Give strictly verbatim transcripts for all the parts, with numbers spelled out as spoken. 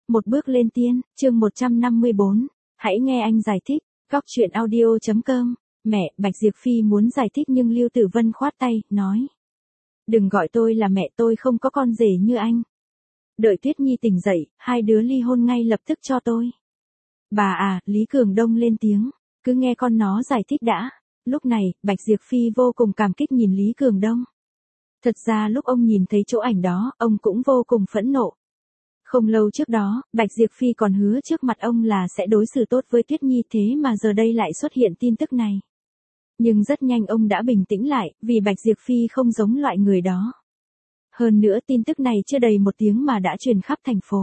Một bước lên tiên, chương một trăm năm mươi bốn. Hãy nghe anh giải thích. Góc truyện audio chấm com. Mẹ, Bạch Diệp Phi muốn giải thích nhưng Lưu Tử Vân khoát tay, nói. Đừng gọi tôi là mẹ, tôi không có con rể như anh. Đợi Tuyết Nhi tỉnh dậy, hai đứa ly hôn ngay lập tức cho tôi. Bà à, Lý Cường Đông lên tiếng. Cứ nghe con nó giải thích đã. Lúc này, Bạch Diệp Phi vô cùng cảm kích nhìn Lý Cường Đông. Thật ra lúc ông nhìn thấy chỗ ảnh đó, ông cũng vô cùng phẫn nộ. Không lâu trước đó, Bạch Diệp Phi còn hứa trước mặt ông là sẽ đối xử tốt với Tuyết Nhi, thế mà giờ đây lại xuất hiện tin tức này. Nhưng rất nhanh ông đã bình tĩnh lại, vì Bạch Diệp Phi không giống loại người đó. Hơn nữa tin tức này chưa đầy một tiếng mà đã truyền khắp thành phố.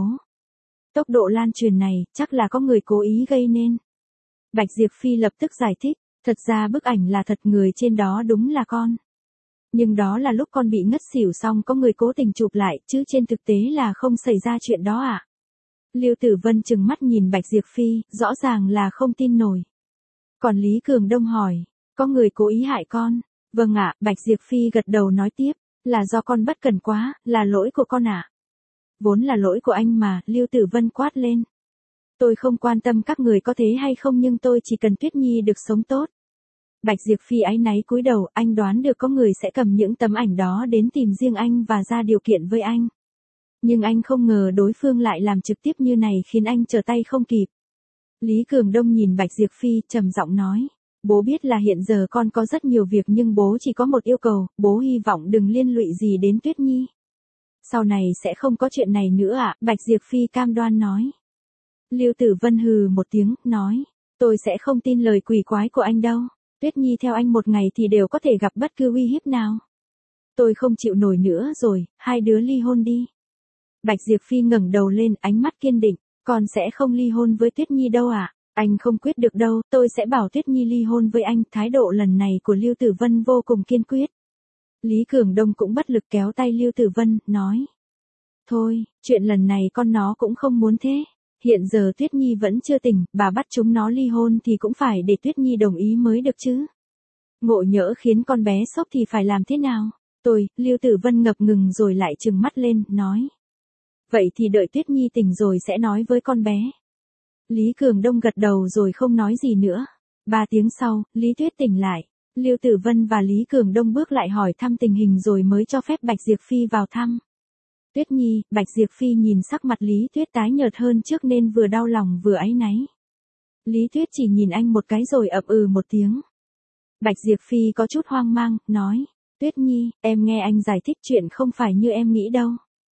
Tốc độ lan truyền này, chắc là có người cố ý gây nên. Bạch Diệp Phi lập tức giải thích, thật ra bức ảnh là thật, người trên đó đúng là con. Nhưng đó là lúc con bị ngất xỉu xong có người cố tình chụp lại, chứ trên thực tế là không xảy ra chuyện đó ạ. À? Lưu Tử Vân trừng mắt nhìn Bạch Diệp Phi, rõ ràng là không tin nổi. Còn Lý Cường Đông hỏi, có người cố ý hại con? Vâng ạ, Bạch Diệp Phi gật đầu nói tiếp, là do con bất cẩn quá, là lỗi của con ạ. À? Vốn là lỗi của anh mà, Lưu Tử Vân quát lên. Tôi không quan tâm các người có thế hay không, nhưng tôi chỉ cần Tuyết Nhi được sống tốt. Bạch Diệp Phi áy náy cúi đầu, anh đoán được có người sẽ cầm những tấm ảnh đó đến tìm riêng anh và ra điều kiện với anh. Nhưng anh không ngờ đối phương lại làm trực tiếp như này, khiến anh trở tay không kịp. Lý Cường Đông nhìn Bạch Diệp Phi, trầm giọng nói, bố biết là hiện giờ con có rất nhiều việc nhưng bố chỉ có một yêu cầu, bố hy vọng đừng liên lụy gì đến Tuyết Nhi. Sau này sẽ không có chuyện này nữa ạ, à? Bạch Diệp Phi cam đoan nói. Lưu Tử Vân hừ một tiếng, nói, tôi sẽ không tin lời quỷ quái của anh đâu. Tuyết Nhi theo anh một ngày thì đều có thể gặp bất cứ uy hiếp nào. Tôi không chịu nổi nữa rồi, hai đứa ly hôn đi. Bạch Diệp Phi ngẩng đầu lên, ánh mắt kiên định, con sẽ không ly hôn với Tuyết Nhi đâu ạ. À? Anh không quyết được đâu, tôi sẽ bảo Tuyết Nhi ly hôn với anh. Thái độ lần này của Lưu Tử Vân vô cùng kiên quyết. Lý Cường Đông cũng bất lực kéo tay Lưu Tử Vân, nói. Thôi, chuyện lần này con nó cũng không muốn thế. Hiện giờ Tuyết Nhi vẫn chưa tỉnh, bà bắt chúng nó ly hôn thì cũng phải để Tuyết Nhi đồng ý mới được chứ. Ngộ nhỡ khiến con bé sốc thì phải làm thế nào? Tôi, Lưu Tử Vân ngập ngừng rồi lại trừng mắt lên, nói. Vậy thì đợi Tuyết Nhi tỉnh rồi sẽ nói với con bé. Lý Cường Đông gật đầu rồi không nói gì nữa. Ba tiếng sau, Lý Tuyết tỉnh lại. Lưu Tử Vân và Lý Cường Đông bước lại hỏi thăm tình hình rồi mới cho phép Bạch Diệp Phi vào thăm. Tuyết Nhi, Bạch Diệp Phi nhìn sắc mặt Lý Tuyết tái nhợt hơn trước nên vừa đau lòng vừa áy náy. Lý Tuyết chỉ nhìn anh một cái rồi ậm ừ một tiếng. Bạch Diệp Phi có chút hoang mang, nói, Tuyết Nhi, em nghe anh giải thích, chuyện không phải như em nghĩ đâu.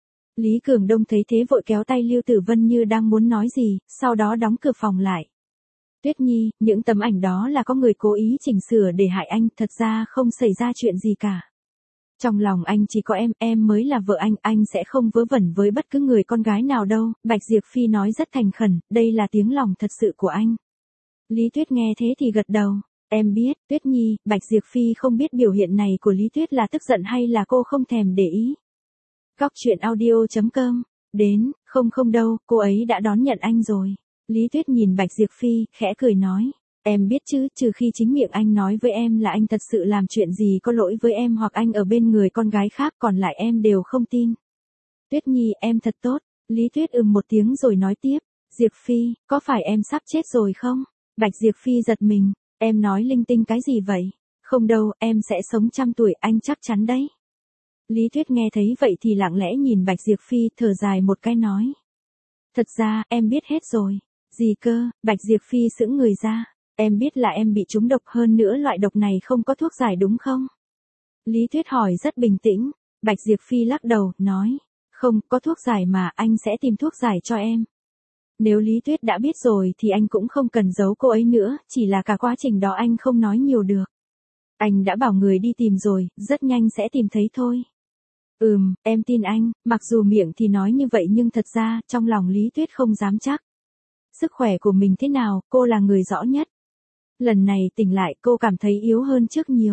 Lý Cường Đông thấy thế vội kéo tay Lưu Tử Vân như đang muốn nói gì, sau đó đóng cửa phòng lại. Tuyết Nhi, những tấm ảnh đó là có người cố ý chỉnh sửa để hại anh, thật ra không xảy ra chuyện gì cả. Trong lòng anh chỉ có em, em mới là vợ anh, anh sẽ không vớ vẩn với bất cứ người con gái nào đâu. Bạch Diệp Phi nói rất thành khẩn, đây là tiếng lòng thật sự của anh. Lý Tuyết nghe thế thì gật đầu, em biết, Tuyết Nhi. Bạch Diệp Phi không biết biểu hiện này của Lý Tuyết là tức giận hay là cô không thèm để ý. Góc truyện audio chấm com. Đến, không không đâu, cô ấy đã đón nhận anh rồi. Lý Tuyết nhìn Bạch Diệp Phi, khẽ cười nói. Em biết chứ, trừ khi chính miệng anh nói với em là anh thật sự làm chuyện gì có lỗi với em hoặc anh ở bên người con gái khác, còn lại em đều không tin. Tuyết Nhi, em thật tốt. Lý Tuyết ừm một tiếng rồi nói tiếp. Diệp Phi, có phải em sắp chết rồi không? Bạch Diệp Phi giật mình. Em nói linh tinh cái gì vậy? Không đâu, em sẽ sống trăm tuổi, anh chắc chắn đấy. Lý Tuyết nghe thấy vậy thì lặng lẽ nhìn Bạch Diệp Phi, thở dài một cái nói. Thật ra, em biết hết rồi. Gì cơ? Bạch Diệp Phi sững người ra. Em biết là em bị trúng độc, hơn nữa loại độc này không có thuốc giải đúng không? Lý Tuyết hỏi rất bình tĩnh. Bạch Diệp Phi lắc đầu, nói. Không, có thuốc giải mà, anh sẽ tìm thuốc giải cho em. Nếu Lý Tuyết đã biết rồi thì anh cũng không cần giấu cô ấy nữa, chỉ là cả quá trình đó anh không nói nhiều được. Anh đã bảo người đi tìm rồi, rất nhanh sẽ tìm thấy thôi. Ừm, em tin anh, mặc dù miệng thì nói như vậy nhưng thật ra, trong lòng Lý Tuyết không dám chắc. Sức khỏe của mình thế nào, cô là người rõ nhất. Lần này tỉnh lại cô cảm thấy yếu hơn trước nhiều.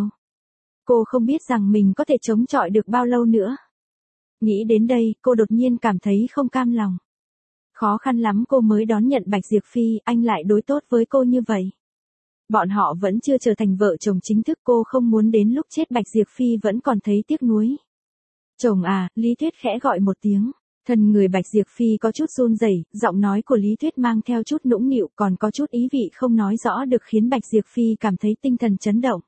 Cô không biết rằng mình có thể chống chọi được bao lâu nữa. Nghĩ đến đây, cô đột nhiên cảm thấy không cam lòng. Khó khăn lắm cô mới đón nhận Bạch Diệp Phi, anh lại đối tốt với cô như vậy. Bọn họ vẫn chưa trở thành vợ chồng chính thức, cô không muốn đến lúc chết Bạch Diệp Phi vẫn còn thấy tiếc nuối. Chồng à, Lý Tuyết khẽ gọi một tiếng. Thân người Bạch Diệp Phi có chút run rẩy, giọng nói của Lý Tuyết mang theo chút nũng nịu còn có chút ý vị không nói rõ được khiến Bạch Diệp Phi cảm thấy tinh thần chấn động.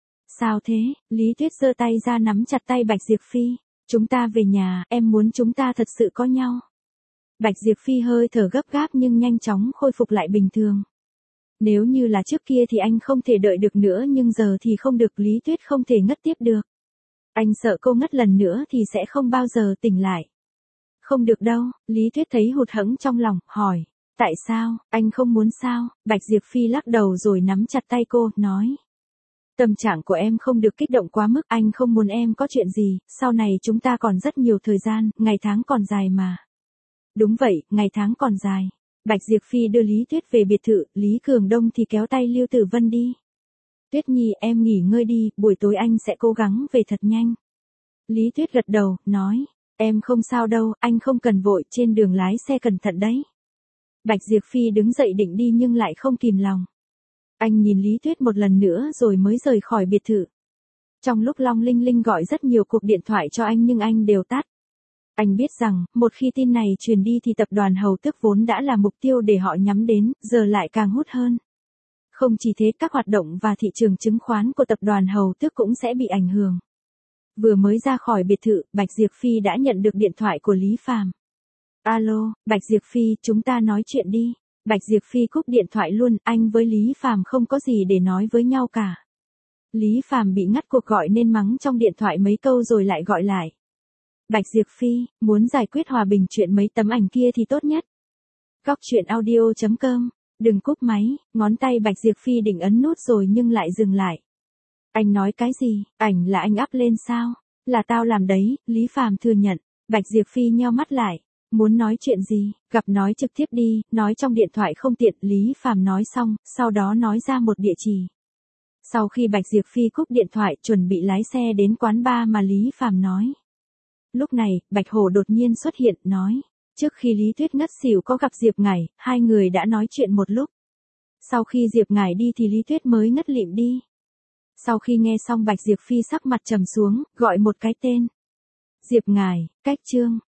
Sao thế? Lý Tuyết giơ tay ra nắm chặt tay Bạch Diệp Phi. Chúng ta về nhà, em muốn chúng ta thật sự có nhau. Bạch Diệp Phi hơi thở gấp gáp nhưng nhanh chóng khôi phục lại bình thường. Nếu như là trước kia thì anh không thể đợi được nữa nhưng giờ thì không được, Lý Tuyết không thể ngất tiếp được. Anh sợ cô ngất lần nữa thì sẽ không bao giờ tỉnh lại. Không được đâu, Lý Tuyết thấy hụt hẫng trong lòng, hỏi. Tại sao, anh không muốn sao? Bạch Diệp Phi lắc đầu rồi nắm chặt tay cô, nói. Tâm trạng của em không được kích động quá mức, anh không muốn em có chuyện gì, sau này chúng ta còn rất nhiều thời gian, ngày tháng còn dài mà. Đúng vậy, ngày tháng còn dài. Bạch Diệp Phi đưa Lý Tuyết về biệt thự, Lý Cường Đông thì kéo tay Lưu Tử Vân đi. Tuyết Nhi, em nghỉ ngơi đi, buổi tối anh sẽ cố gắng về thật nhanh. Lý Tuyết gật đầu, nói. Em không sao đâu, anh không cần vội, trên đường lái xe cẩn thận đấy. Bạch Diệp Phi đứng dậy định đi nhưng lại không kìm lòng. Anh nhìn Lý Tuyết một lần nữa rồi mới rời khỏi biệt thự. Trong lúc Long Linh Linh gọi rất nhiều cuộc điện thoại cho anh nhưng anh đều tắt. Anh biết rằng, một khi tin này truyền đi thì tập đoàn Hầu Tước vốn đã là mục tiêu để họ nhắm đến, giờ lại càng hút hơn. Không chỉ thế, các hoạt động và thị trường chứng khoán của tập đoàn Hầu Tước cũng sẽ bị ảnh hưởng. Vừa mới ra khỏi biệt thự, Bạch Diệp Phi đã nhận được điện thoại của Lý Phàm. Alo, Bạch Diệp Phi, chúng ta nói chuyện đi. Bạch Diệp Phi cúp điện thoại luôn, anh với Lý Phàm không có gì để nói với nhau cả. Lý Phàm bị ngắt cuộc gọi nên mắng trong điện thoại mấy câu rồi lại gọi lại. Bạch Diệp Phi, muốn giải quyết hòa bình chuyện mấy tấm ảnh kia thì tốt nhất. Góc chuyện audio chấm com, đừng cúp máy, ngón tay Bạch Diệp Phi định ấn nút rồi nhưng lại dừng lại. Anh nói cái gì, ảnh là anh up lên sao? Là tao làm đấy, Lý Phàm thừa nhận. Bạch Diệp Phi nheo mắt lại. Muốn nói chuyện gì, gặp nói trực tiếp đi, nói trong điện thoại không tiện, Lý Phàm nói xong, sau đó nói ra một địa chỉ. Sau khi Bạch Diệp Phi cúp điện thoại chuẩn bị lái xe đến quán bar mà Lý Phàm nói. Lúc này, Bạch Hổ đột nhiên xuất hiện, nói. Trước khi Lý Tuyết ngất xỉu có gặp Diệp Ngải, hai người đã nói chuyện một lúc. Sau khi Diệp Ngải đi thì Lý Tuyết mới ngất lịm đi. Sau khi nghe xong Bạch Diệp Phi sắc mặt trầm xuống, gọi một cái tên. Diệp Ngải, cách Trương.